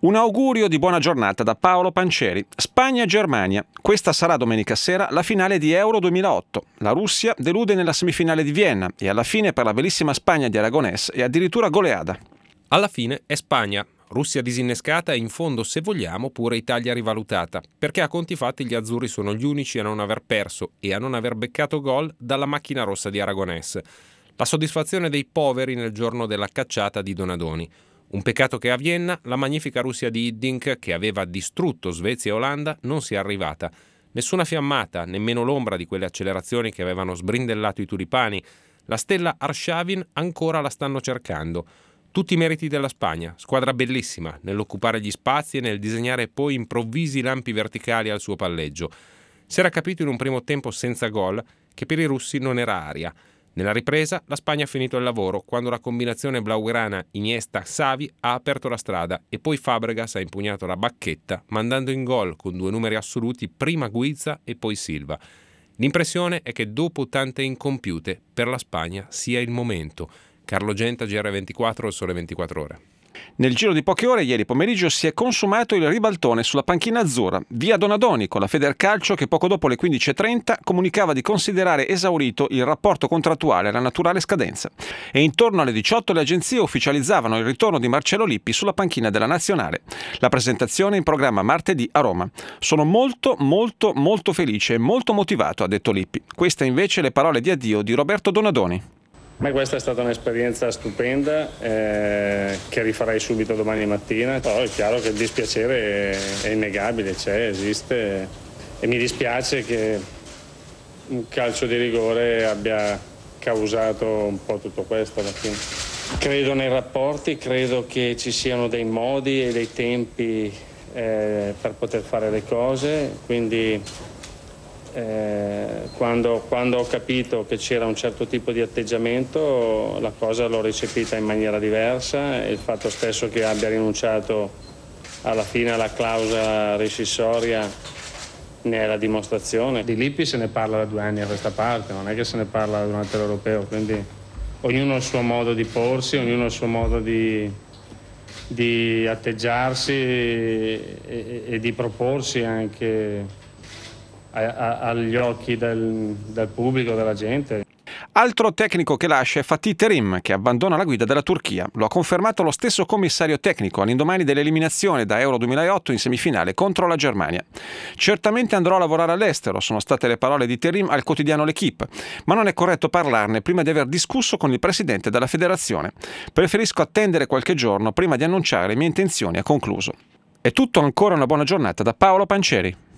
Un augurio di buona giornata da Paolo Pancieri. Spagna-Germania. Questa sarà domenica sera la finale di Euro 2008. La Russia delude nella semifinale di Vienna e alla fine per la bellissima Spagna di Aragonés è addirittura goleada. Alla fine è Spagna. Russia disinnescata e in fondo, se vogliamo, pure Italia rivalutata, perché a conti fatti gli azzurri sono gli unici a non aver perso e a non aver beccato gol dalla macchina rossa di Aragonés. La soddisfazione dei poveri nel giorno della cacciata di Donadoni. Un peccato che a Vienna la magnifica Russia di Hiddink, che aveva distrutto Svezia e Olanda, non sia arrivata. Nessuna fiammata, nemmeno l'ombra di quelle accelerazioni che avevano sbrindellato i tulipani. La stella Arshavin ancora la stanno cercando. Tutti i meriti della Spagna, squadra bellissima, nell'occupare gli spazi e nel disegnare poi improvvisi lampi verticali al suo palleggio. Si era capito in un primo tempo senza gol che per i russi non era aria. Nella ripresa la Spagna ha finito il lavoro quando la combinazione blaugrana Iniesta-Xavi ha aperto la strada e poi Fabregas ha impugnato la bacchetta mandando in gol con 2 numeri assoluti prima Guiza e poi Silva. L'impressione è che dopo tante incompiute per la Spagna sia il momento. Carlo Genta, GR24, Il Sole 24 Ore. Nel giro di poche ore, ieri pomeriggio, si è consumato il ribaltone sulla panchina azzurra, via Donadoni, con la Federcalcio che poco dopo le 15.30 comunicava di considerare esaurito il rapporto contrattuale alla naturale scadenza. E intorno alle 18 le agenzie ufficializzavano il ritorno di Marcello Lippi sulla panchina della Nazionale. La presentazione è in programma martedì a Roma. Sono molto felice e molto motivato, ha detto Lippi. Queste invece le parole di addio di Roberto Donadoni. Questa è stata un'esperienza stupenda che rifarei subito domani mattina, però è chiaro che il dispiacere è innegabile, esiste e mi dispiace che un calcio di rigore abbia causato un po' tutto questo alla fine. Credo nei rapporti, credo che ci siano dei modi e dei tempi per poter fare le cose, quindi quando ho capito che c'era un certo tipo di atteggiamento, la cosa l'ho recepita in maniera diversa e il fatto stesso che abbia rinunciato alla fine alla clausola rescissoria ne è la dimostrazione. Di Lippi se ne parla da 2 anni a questa parte, non è che se ne parla durante l'Europeo, quindi ognuno ha il suo modo di porsi, ognuno ha il suo modo di atteggiarsi e di proporsi anche agli occhi del pubblico, della gente. Altro tecnico che lascia è Fatih Terim, che abbandona la guida della Turchia. Lo ha confermato lo stesso commissario tecnico all'indomani dell'eliminazione da Euro 2008 in semifinale contro la Germania. Certamente andrò a lavorare all'estero, sono state le parole di Terim al quotidiano L'Équipe, ma non è corretto parlarne prima di aver discusso con il presidente della federazione. Preferisco attendere qualche giorno prima di annunciare le mie intenzioni, ha concluso. È tutto, ancora una buona giornata da Paolo Pancieri.